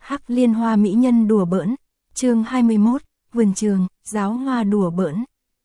Hắc Liên Hoa mỹ nhân đùa bỡn, chương 21, vườn trường, giáo hoa đùa bỡn.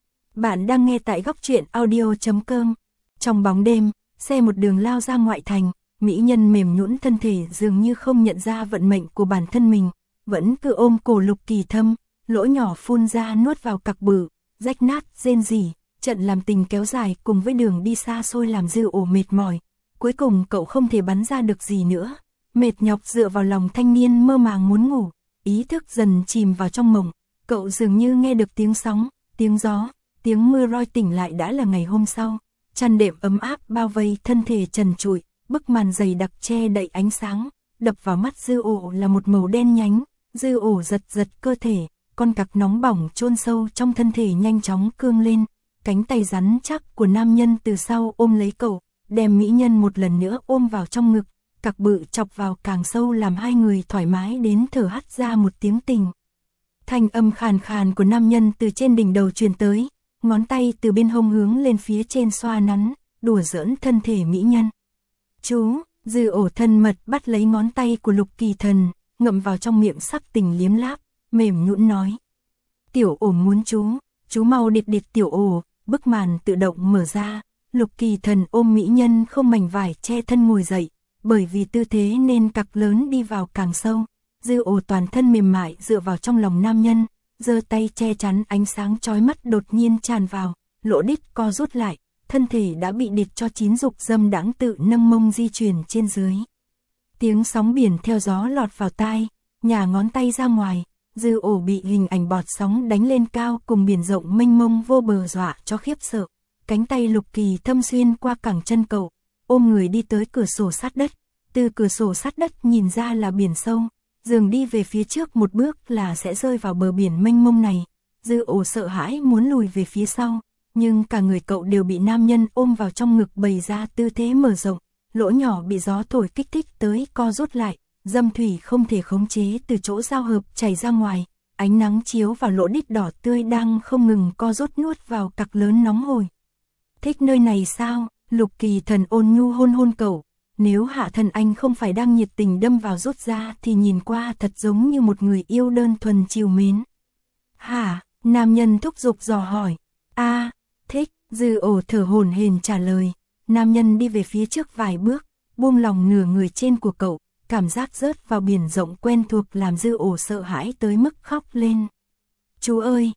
Bạn đang nghe tại góc truyện audio.com. Trong bóng đêm, xe một đường lao ra ngoại thành, mỹ nhân mềm nhũn thân thể dường như không nhận ra vận mệnh của bản thân mình, vẫn cứ ôm cổ Lục Kỳ Thâm, lỗ nhỏ phun ra nuốt vào cặc bự, rách nát rên rỉ, trận làm tình kéo dài cùng với đường đi xa xôi làm Dư Ổ mệt mỏi. Cuối cùng cậu không thể bắn ra được gì nữa, mệt nhọc dựa vào lòng thanh niên mơ màng muốn ngủ, ý thức dần chìm vào trong mộng, cậu dường như nghe được tiếng sóng, tiếng gió, tiếng mưa roi, tỉnh lại đã là ngày hôm sau, chăn đệm ấm áp bao vây thân thể trần trụi, bức màn dày đặc che đậy ánh sáng, đập vào mắt Dư Ổ là một màu đen nhánh. Dư Ổ giật giật cơ thể, con cặc nóng bỏng chôn sâu trong thân thể nhanh chóng cương lên, cánh tay rắn chắc của nam nhân từ sau ôm lấy cậu, đem mỹ nhân một lần nữa ôm vào trong ngực, cặc bự chọc vào càng sâu làm hai người thoải mái đến thở hắt ra một tiếng tình. Thanh âm khàn khàn của nam nhân từ trên đỉnh đầu truyền tới, ngón tay từ bên hông hướng lên phía trên xoa nắn, đùa giỡn thân thể mỹ nhân. Chú, Dư Ổ thân mật bắt lấy ngón tay của Lục Kỳ Thần, ngậm vào trong miệng sắc tình liếm láp, mềm nhũn nói. Tiểu Ổ muốn chú mau địt địt Tiểu Ổ, bức màn tự động mở ra. Lục Kỳ Thần ôm mỹ nhân không mảnh vải che thân ngồi dậy, bởi vì tư thế nên cặc lớn đi vào càng sâu. Dư Ổ toàn thân mềm mại dựa vào trong lòng nam nhân, giơ tay che chắn ánh sáng chói mắt đột nhiên tràn vào, lỗ đít co rút lại, thân thể đã bị địt cho chín dục dâm đãng tự nâng mông di chuyển trên dưới. Tiếng sóng biển theo gió lọt vào tai, nhả ngón tay ra ngoài, Dư Ổ bị hình ảnh bọt sóng đánh lên cao cùng biển rộng mênh mông vô bờ dọa cho khiếp sợ. Cánh tay Lục Kỳ Thâm xuyên qua cẳng chân cậu, ôm người đi tới cửa sổ sát đất, từ cửa sổ sát đất nhìn ra là biển sâu, dường đi về phía trước một bước là sẽ rơi vào bờ biển mênh mông này. Dư Ổ sợ hãi muốn lùi về phía sau, nhưng cả người cậu đều bị nam nhân ôm vào trong ngực bày ra tư thế mở rộng, lỗ nhỏ bị gió thổi kích thích tới co rút lại, dâm thủy không thể khống chế từ chỗ giao hợp chảy ra ngoài, ánh nắng chiếu vào lỗ đít đỏ tươi đang không ngừng co rút nuốt vào cặc lớn nóng hổi. Thích nơi này sao? Lục Kỳ Thần ôn nhu hôn hôn cậu, nếu hạ thân anh không phải đang nhiệt tình đâm vào rút ra thì nhìn qua thật giống như một người yêu đơn thuần trìu mến. Hả? Nam nhân thúc giục dò hỏi. Thích. Dư Ổ thở hổn hển trả lời. Nam nhân đi về phía trước vài bước, buông lòng nửa người trên của cậu, cảm giác rớt vào biển rộng quen thuộc làm Dư Ổ sợ hãi tới mức khóc lên. Chú ơi,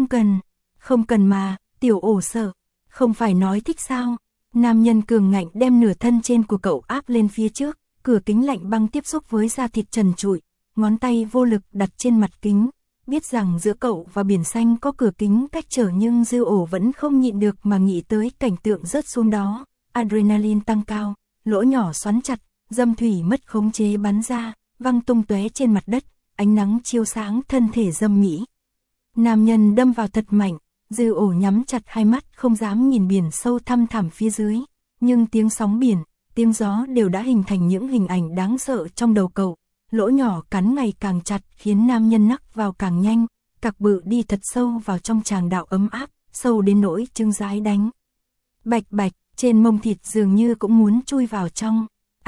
không cần mà, Tiểu Ổ sợ. Không phải nói thích sao? Nam nhân cường ngạnh đem nửa thân trên của cậu áp lên phía trước, cửa kính lạnh băng tiếp xúc với da thịt trần trụi, ngón tay vô lực đặt trên mặt kính. Biết rằng giữa cậu và biển xanh có cửa kính cách trở nhưng Dư Ổ vẫn không nhịn được mà nghĩ tới cảnh tượng rớt xuống đó. Adrenaline tăng cao, lỗ nhỏ xoắn chặt, dâm thủy mất khống chế bắn ra, văng tung tóe trên mặt đất, ánh nắng chiếu sáng thân thể dâm mỹ. Nam nhân đâm vào thật mạnh. Dư Ổ nhắm chặt hai mắt không dám nhìn biển sâu thăm thẳm phía dưới, nhưng tiếng sóng biển, tiếng gió đều đã hình thành những hình ảnh đáng sợ trong đầu cậu, lỗ nhỏ cắn ngày càng chặt khiến nam nhân nắc vào càng nhanh, cặc bự đi thật sâu vào trong tràng đạo ấm áp, sâu đến nỗi trứng rái đánh. Bạch bạch, trên mông thịt dường như cũng muốn chui vào trong.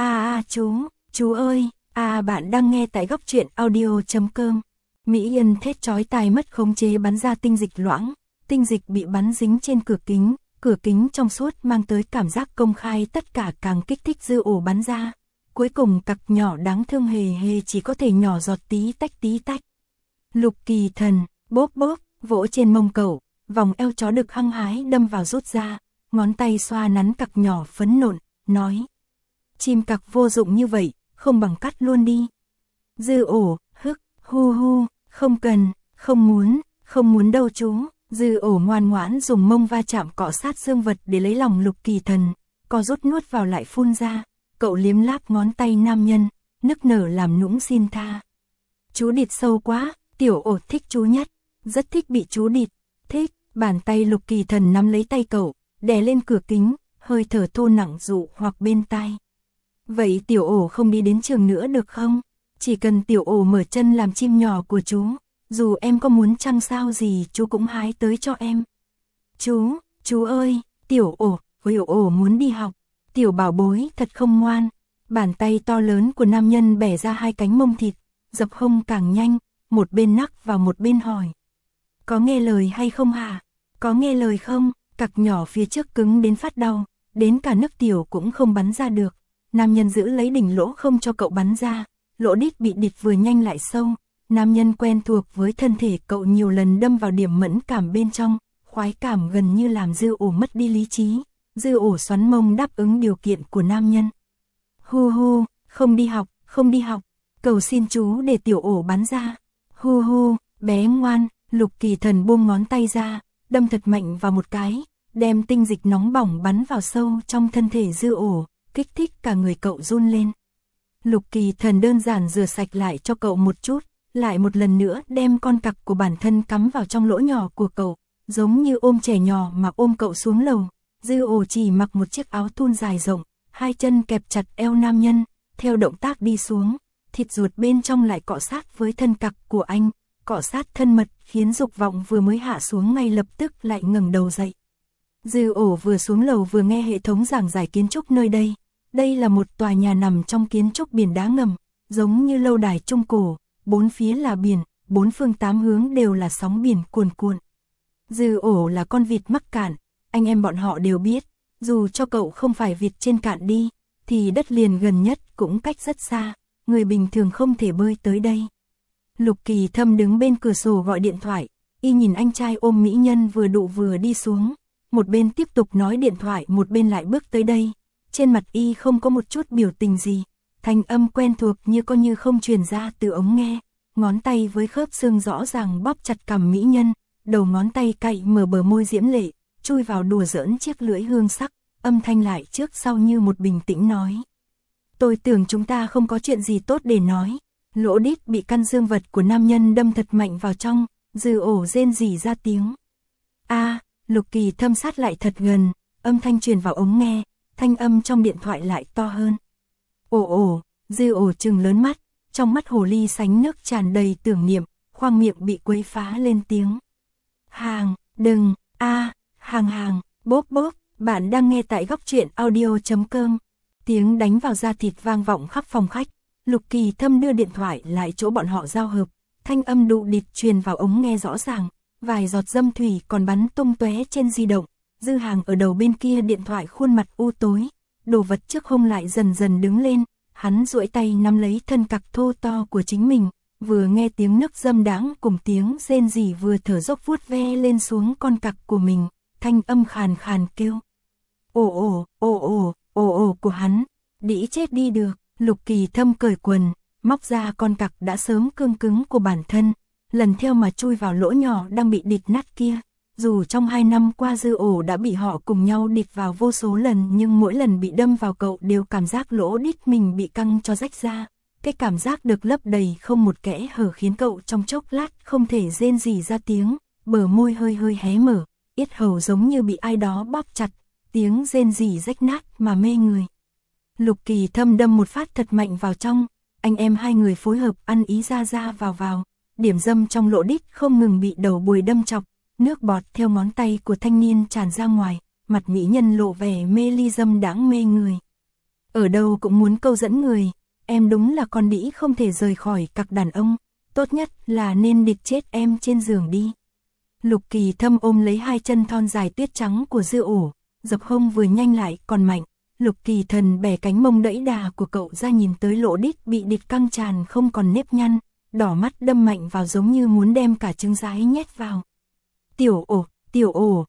Chú ơi, bạn đang nghe tại góc truyện audio.com. Mỹ Yên thét chói tai mất khống chế bắn ra tinh dịch loãng. Tinh dịch bị bắn dính trên cửa kính trong suốt mang tới cảm giác công khai, tất cả càng kích thích Dư Ổ bắn ra. Cuối cùng cặc nhỏ đáng thương hề chỉ có thể nhỏ giọt tí tách. Lục Kỳ Thần, bóp vỗ trên mông cậu, vòng eo chó đực hăng hái đâm vào rút ra, ngón tay xoa nắn cặc nhỏ phấn nộn, nói. Chim cặc vô dụng như vậy, không bằng cắt luôn đi. Dư Ổ, hu, không muốn đâu chú. Dư Ổ ngoan ngoãn dùng mông va chạm cọ sát xương vật để lấy lòng Lục Kỳ Thần, co rút nuốt vào lại phun ra, cậu liếm láp ngón tay nam nhân, nức nở làm nũng xin tha. Chú địt sâu quá, Tiểu Ổ thích chú nhất, rất thích bị chú địt, thích. Bàn tay Lục Kỳ Thần nắm lấy tay cậu, đè lên cửa kính, hơi thở thô nặng dụ hoặc bên tai. Vậy Tiểu Ổ không đi đến trường nữa được không? Chỉ cần Tiểu Ổ mở chân làm chim nhỏ của chú. Dù em có muốn trăng sao gì chú cũng hái tới cho em. Chú ơi, Tiểu Ổ muốn đi học. Tiểu bảo bối thật không ngoan. Bàn tay to lớn của nam nhân bẻ ra hai cánh mông thịt, dập hông càng nhanh, một bên nắc vào một bên hỏi. Có nghe lời hay không hả? Có nghe lời không? Cặc nhỏ phía trước cứng đến phát đau, đến cả nước tiểu cũng không bắn ra được. Nam nhân giữ lấy đỉnh lỗ không cho cậu bắn ra, lỗ đít bị địt vừa nhanh lại sâu. Nam nhân quen thuộc với thân thể cậu nhiều lần đâm vào điểm mẫn cảm bên trong, khoái cảm gần như làm Dư Ổ mất đi lý trí. Dư Ổ xoắn mông đáp ứng điều kiện của nam nhân. Hu hu, không đi học, không đi học, cầu xin chú để tiểu Ổ bắn ra. Hu hu, bé ngoan. Lục Kỳ Thần buông ngón tay ra, đâm thật mạnh vào một cái, đem tinh dịch nóng bỏng bắn vào sâu trong thân thể Dư Ổ, kích thích cả người cậu run lên. Lục Kỳ Thần đơn giản rửa sạch lại cho cậu một chút, lại một lần nữa đem con cặc của bản thân cắm vào trong lỗ nhỏ của cậu, giống như ôm trẻ nhỏ mà ôm cậu xuống lầu. Dư Ổ chỉ mặc một chiếc áo thun dài rộng, hai chân kẹp chặt eo nam nhân, theo động tác đi xuống, thịt ruột bên trong lại cọ sát với thân cặc của anh, cọ sát thân mật khiến dục vọng vừa mới hạ xuống ngay lập tức lại ngẩng đầu dậy. Dư Ổ vừa xuống lầu vừa nghe hệ thống giảng giải kiến trúc nơi đây. Đây là một tòa nhà nằm trong kiến trúc biển đá ngầm, giống như lâu đài trung cổ, bốn phía là biển, bốn phương tám hướng đều là sóng biển cuồn cuộn. Dư Ổ là con vịt mắc cạn, anh em bọn họ đều biết, dù cho cậu không phải vịt trên cạn đi, thì đất liền gần nhất cũng cách rất xa, người bình thường không thể bơi tới đây. Lục Kỳ Thâm đứng bên cửa sổ gọi điện thoại, y nhìn anh trai ôm mỹ nhân vừa đụ vừa đi xuống, một bên tiếp tục nói điện thoại một bên lại bước tới đây. Trên mặt y không có một chút biểu tình gì, thanh âm quen thuộc như có như không truyền ra từ ống nghe, ngón tay với khớp xương rõ ràng bóp chặt cằm mỹ nhân, đầu ngón tay cạy mở bờ môi diễm lệ, chui vào đùa giỡn chiếc lưỡi hương sắc, âm thanh lại trước sau như một bình tĩnh nói. Tôi tưởng chúng ta không có chuyện gì tốt để nói. Lỗ đít bị căn dương vật của nam nhân đâm thật mạnh vào trong, Dư Ổ rên rỉ ra tiếng. Lục Kỳ Thâm sát lại thật gần, âm thanh truyền vào ống nghe, thanh âm trong điện thoại lại to hơn. Ổ, Dư Ổ trừng lớn mắt, trong mắt hồ ly sánh nước tràn đầy tưởng niệm, khoang miệng bị quấy phá lên tiếng. Đừng, hàng, bốp, bạn đang nghe tại góc truyện audio.com. Tiếng đánh vào da thịt vang vọng khắp phòng khách. Lục Kỳ Thâm đưa điện thoại lại chỗ bọn họ giao hợp, thanh âm đụ địt truyền vào ống nghe rõ ràng, vài giọt dâm thủy còn bắn tung tóe trên di động. Dư Hàng ở đầu bên kia điện thoại khuôn mặt u tối, đồ vật trước hông lại dần dần đứng lên, hắn duỗi tay nắm lấy thân cặc thô to của chính mình, vừa nghe tiếng nấc dâm đãng cùng tiếng rên rỉ vừa thở dốc vuốt ve lên xuống con cặc của mình, thanh âm khàn khàn kêu. Ồ của hắn, đĩ chết đi được. Lục Kỳ Thâm cởi quần, móc ra con cặc đã sớm cương cứng của bản thân, lần theo mà chui vào lỗ nhỏ đang bị địt nát kia. Dù trong 2 năm qua Dư Ổ đã bị họ cùng nhau địt vào vô số lần, nhưng mỗi lần bị đâm vào cậu đều cảm giác lỗ đít mình bị căng cho rách ra. Cái cảm giác được lấp đầy không một kẽ hở khiến cậu trong chốc lát không thể rên rỉ ra tiếng, bờ môi hơi hé mở, yết hầu giống như bị ai đó bóp chặt, tiếng rên rỉ rách nát mà mê người. Lục Kỳ Thâm đâm một phát thật mạnh vào trong, anh em hai người phối hợp ăn ý ra vào, điểm dâm trong lỗ đít không ngừng bị đầu bùi đâm chọc, nước bọt theo ngón tay của thanh niên tràn ra ngoài, mặt mỹ nhân lộ vẻ mê ly dâm đãng mê người. Ở đâu cũng muốn câu dẫn người, em đúng là con đĩ không thể rời khỏi cặc đàn ông, tốt nhất là nên địt chết em trên giường đi. Lục Kỳ Thâm ôm lấy hai chân thon dài tuyết trắng của Dư Ổ, dập hông vừa nhanh lại còn mạnh. Lục Kỳ Thần bẻ cánh mông đẫy đà của cậu ra nhìn tới lỗ đít bị địt căng tràn không còn nếp nhăn, đỏ mắt đâm mạnh vào giống như muốn đem cả trứng rái nhét vào. Tiểu ổ,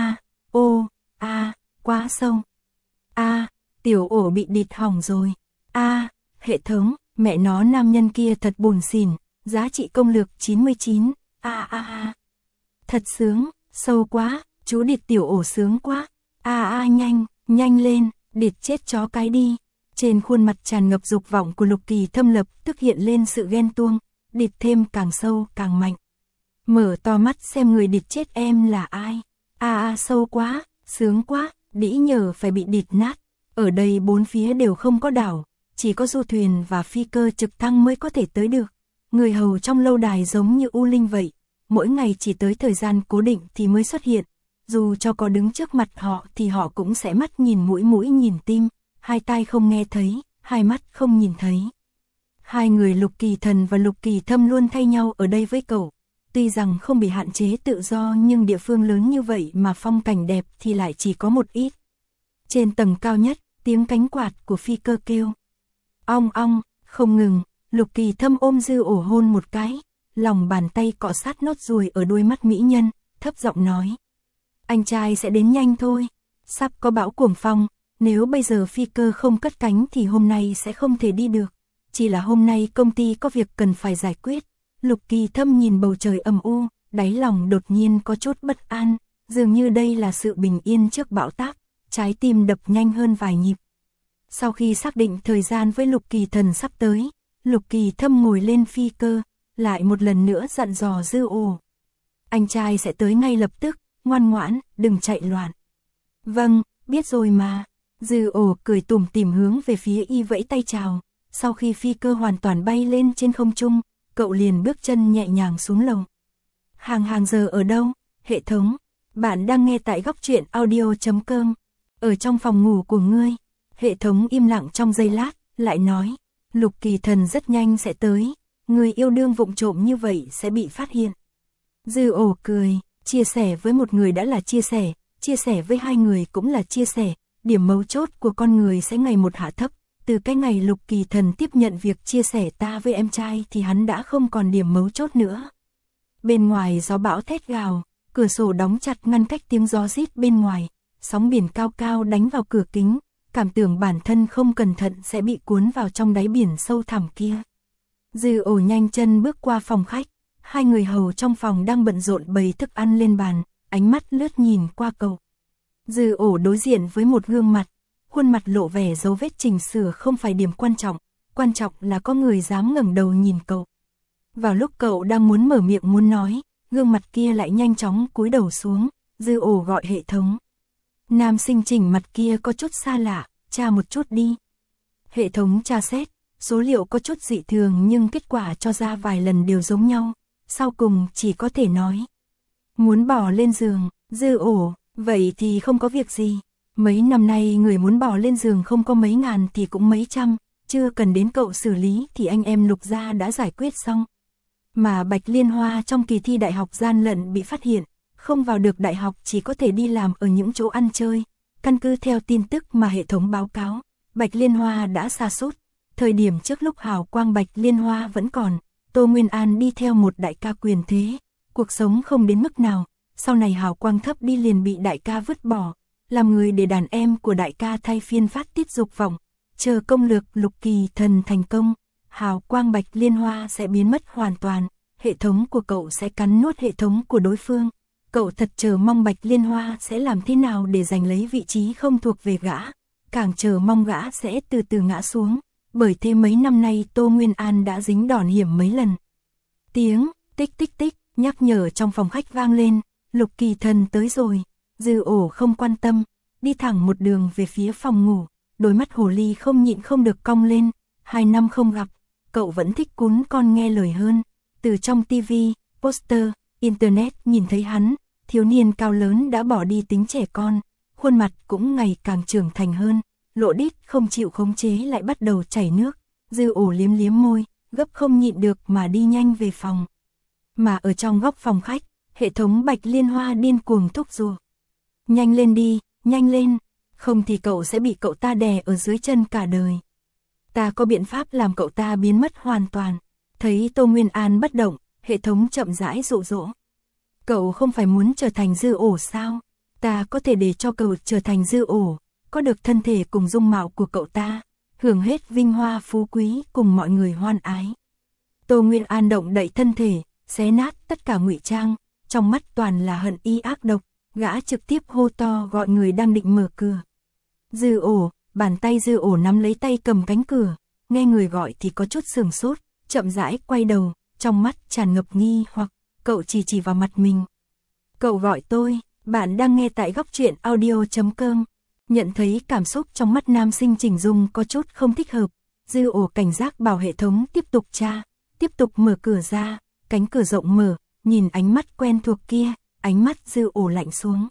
quá sâu. Tiểu ổ bị địt hỏng rồi. Hệ thống, mẹ nó nam nhân kia thật buồn xỉn, giá trị công lược 99. Thật sướng, sâu quá, chú địt tiểu ổ sướng quá. Nhanh lên. Địt chết chó cái đi. Trên khuôn mặt tràn ngập dục vọng của Lục Kỳ Thâm lập tức hiện lên sự ghen tuông, địt thêm càng sâu càng mạnh. Mở to mắt xem người địt chết em là ai. Sâu quá, sướng quá, đĩ nhờ phải bị địt nát. Ở đây bốn phía đều không có đảo, chỉ có du thuyền và phi cơ trực thăng mới có thể tới được. Người hầu trong lâu đài giống như u linh vậy, mỗi ngày chỉ tới thời gian cố định thì mới xuất hiện. Dù cho có đứng trước mặt họ thì họ cũng sẽ mắt nhìn mũi nhìn tim, hai tai không nghe thấy, hai mắt không nhìn thấy. Hai người Lục Kỳ Thần và Lục Kỳ Thâm luôn thay nhau ở đây với cậu. Tuy rằng không bị hạn chế tự do nhưng địa phương lớn như vậy mà phong cảnh đẹp thì lại chỉ có một ít. Trên tầng cao nhất, tiếng cánh quạt của phi cơ kêu. Ong ong, không ngừng, Lục Kỳ Thâm ôm Dư Ổ hôn một cái, lòng bàn tay cọ sát nốt ruồi ở đôi mắt mỹ nhân, thấp giọng nói. Anh trai sẽ đến nhanh thôi, sắp có bão cuồng phong, nếu bây giờ phi cơ không cất cánh thì hôm nay sẽ không thể đi được. Chỉ là hôm nay công ty có việc cần phải giải quyết. Lục Kỳ Thâm nhìn bầu trời âm u, đáy lòng đột nhiên có chút bất an, dường như đây là sự bình yên trước bão táp, trái tim đập nhanh hơn vài nhịp. Sau khi xác định thời gian với Lục Kỳ Thần sắp tới, Lục Kỳ Thâm ngồi lên phi cơ, lại một lần nữa dặn dò Dư Ổ. Anh trai sẽ tới ngay lập tức, ngoan ngoãn, đừng chạy loạn. Vâng, biết rồi mà. Dư Ổ cười tủm tỉm hướng về phía y vẫy tay chào. Sau khi phi cơ hoàn toàn bay lên trên không trung, cậu liền bước chân nhẹ nhàng xuống lầu. Hàng giờ ở đâu? Hệ thống. Bạn đang nghe tại góc truyện audio.com. Ở trong phòng ngủ của ngươi. Hệ thống im lặng trong giây lát, lại nói. Lục Kỳ Thần rất nhanh sẽ tới. Người yêu đương vụng trộm như vậy sẽ bị phát hiện. Dư Ổ cười, chia sẻ với một người đã là chia sẻ với hai người cũng là chia sẻ. Điểm mấu chốt của con người sẽ ngày một hạ thấp. Từ cái ngày Lục Kỳ Thần tiếp nhận việc chia sẻ ta với em trai thì hắn đã không còn điểm mấu chốt nữa. Bên ngoài gió bão thét gào, cửa sổ đóng chặt ngăn cách tiếng gió rít bên ngoài, sóng biển cao cao đánh vào cửa kính, cảm tưởng bản thân không cẩn thận sẽ bị cuốn vào trong đáy biển sâu thẳm kia. Dư Ổ nhanh chân bước qua phòng khách, hai người hầu trong phòng đang bận rộn bày thức ăn lên bàn, ánh mắt lướt nhìn qua cậu. Dư Ổ đối diện với một gương mặt, khuôn mặt lộ vẻ dấu vết chỉnh sửa không phải điểm quan trọng là có người dám ngẩng đầu nhìn cậu. Vào lúc cậu đang muốn mở miệng muốn nói, gương mặt kia lại nhanh chóng cúi đầu xuống, Dư Ổ gọi hệ thống. Nam sinh chỉnh mặt kia có chút xa lạ, tra một chút đi. Hệ thống tra xét, số liệu có chút dị thường nhưng kết quả cho ra vài lần đều giống nhau, sau cùng chỉ có thể nói. Muốn bỏ lên giường, Dư Ổ, vậy thì không có việc gì. Mấy năm nay người muốn bỏ lên giường không có mấy ngàn thì cũng mấy trăm, chưa cần đến cậu xử lý thì anh em Lục gia đã giải quyết xong. Mà Bạch Liên Hoa trong kỳ thi đại học gian lận bị phát hiện, không vào được đại học chỉ có thể đi làm ở những chỗ ăn chơi. Căn cứ theo tin tức mà hệ thống báo cáo, Bạch Liên Hoa đã sa sút. Thời điểm trước lúc hào quang Bạch Liên Hoa vẫn còn, Tô Nguyên An đi theo một đại ca quyền thế, cuộc sống không đến mức nào, sau này hào quang thấp đi liền bị đại ca vứt bỏ. Làm người để đàn em của đại ca thay phiên phát tiết dục vọng, chờ công lược Lục Kỳ Thần thành công, hào quang Bạch Liên Hoa sẽ biến mất hoàn toàn, hệ thống của cậu sẽ cắn nuốt hệ thống của đối phương. Cậu thật chờ mong Bạch Liên Hoa sẽ làm thế nào để giành lấy vị trí không thuộc về gã, càng chờ mong gã sẽ từ từ ngã xuống, bởi thế mấy năm nay Tô Nguyên An đã dính đòn hiểm mấy lần. Tiếng tích tích tích nhắc nhở trong phòng khách vang lên, Lục Kỳ Thần tới rồi. Dư Ổ không quan tâm, đi thẳng một đường về phía phòng ngủ, đôi mắt hồ ly không nhịn không được cong lên, 2 năm không gặp, cậu vẫn thích cún con nghe lời hơn. Từ trong tivi, poster, internet nhìn thấy hắn, thiếu niên cao lớn đã bỏ đi tính trẻ con, khuôn mặt cũng ngày càng trưởng thành hơn, lỗ đít không chịu khống chế lại bắt đầu chảy nước. Dư Ổ liếm liếm môi, gấp không nhịn được mà đi nhanh về phòng. Mà ở trong góc phòng khách, hệ thống Bạch Liên Hoa điên cuồng thúc giục. Nhanh lên đi, nhanh lên, không thì cậu sẽ bị cậu ta đè ở dưới chân cả đời. Ta có biện pháp làm cậu ta biến mất hoàn toàn. Thấy Tô Nguyên An bất động, hệ thống chậm rãi dụ dỗ. Cậu không phải muốn trở thành Dư Ổ sao? Ta có thể để cho cậu trở thành Dư Ổ, có được thân thể cùng dung mạo của cậu ta, hưởng hết vinh hoa phú quý cùng mọi người hoan ái. Tô Nguyên An động đậy thân thể, xé nát tất cả ngụy trang, trong mắt toàn là hận y ác độc. Gã trực tiếp hô to gọi người đang định mở cửa. Dư Ổ, bàn tay Dư Ổ nắm lấy tay cầm cánh cửa, nghe người gọi thì có chút sửng sốt, chậm rãi quay đầu, trong mắt tràn ngập nghi hoặc, cậu chỉ vào mặt mình. Cậu gọi tôi, bạn đang nghe tại góc truyện audio.com. Nhận thấy cảm xúc trong mắt nam sinh Trình Dung có chút không thích hợp, Dư Ổ cảnh giác bảo hệ thống tiếp tục tra, tiếp tục mở cửa ra, cánh cửa rộng mở, nhìn ánh mắt quen thuộc kia. Ánh mắt Dư Ổ lạnh xuống.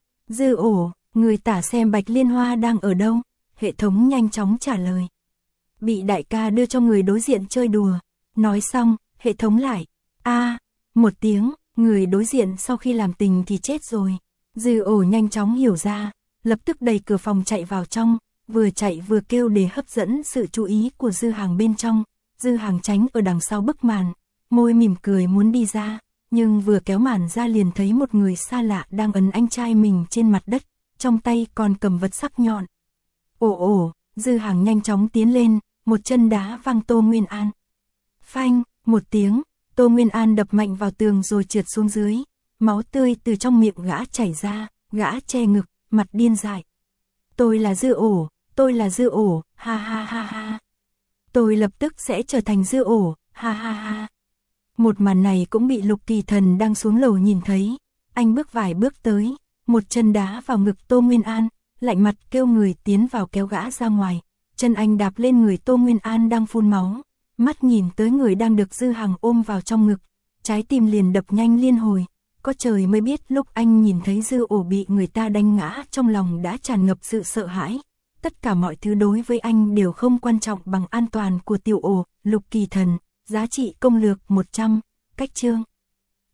Dư Ổ, người tả xem Bạch Liên Hoa đang ở đâu? Hệ thống nhanh chóng trả lời. bị đại ca đưa cho người đối diện chơi đùa. Nói xong, hệ thống lại. Một tiếng, người đối diện sau khi làm tình thì chết rồi. Dư ổ nhanh chóng hiểu ra, lập tức đẩy cửa phòng chạy vào trong, vừa chạy vừa kêu để hấp dẫn sự chú ý của Dư Hàng bên trong. Dư Hàng tránh ở đằng sau bức màn, môi mỉm cười muốn đi ra, nhưng vừa kéo màn ra liền thấy một người xa lạ đang ấn anh trai mình trên mặt đất, trong tay còn cầm vật sắc nhọn. Ồ, Dư Hàng nhanh chóng tiến lên, một chân đá văng Tô Nguyên An. Phanh, một tiếng, Tô Nguyên An đập mạnh vào tường rồi trượt xuống dưới, máu tươi từ trong miệng gã chảy ra, gã che ngực, mặt điên dại. Tôi là Dư ổ, ha ha ha ha. Tôi lập tức sẽ trở thành Dư ổ, ha ha ha. Một màn này cũng bị Lục Kỳ Thần đang xuống lầu nhìn thấy, anh bước vài bước tới, một chân đá vào ngực Tô Nguyên An, lạnh mặt kêu người tiến vào kéo gã ra ngoài, chân anh đạp lên người Tô Nguyên An đang phun máu, mắt nhìn tới người đang được Dư Hàng ôm vào trong ngực, trái tim liền đập nhanh liên hồi, có trời mới biết lúc anh nhìn thấy Dư ổ bị người ta đánh ngã trong lòng đã tràn ngập sự sợ hãi, tất cả mọi thứ đối với anh đều không quan trọng bằng an toàn của tiểu ổ. Lục Kỳ Thần, giá trị công lược 100, cách chương.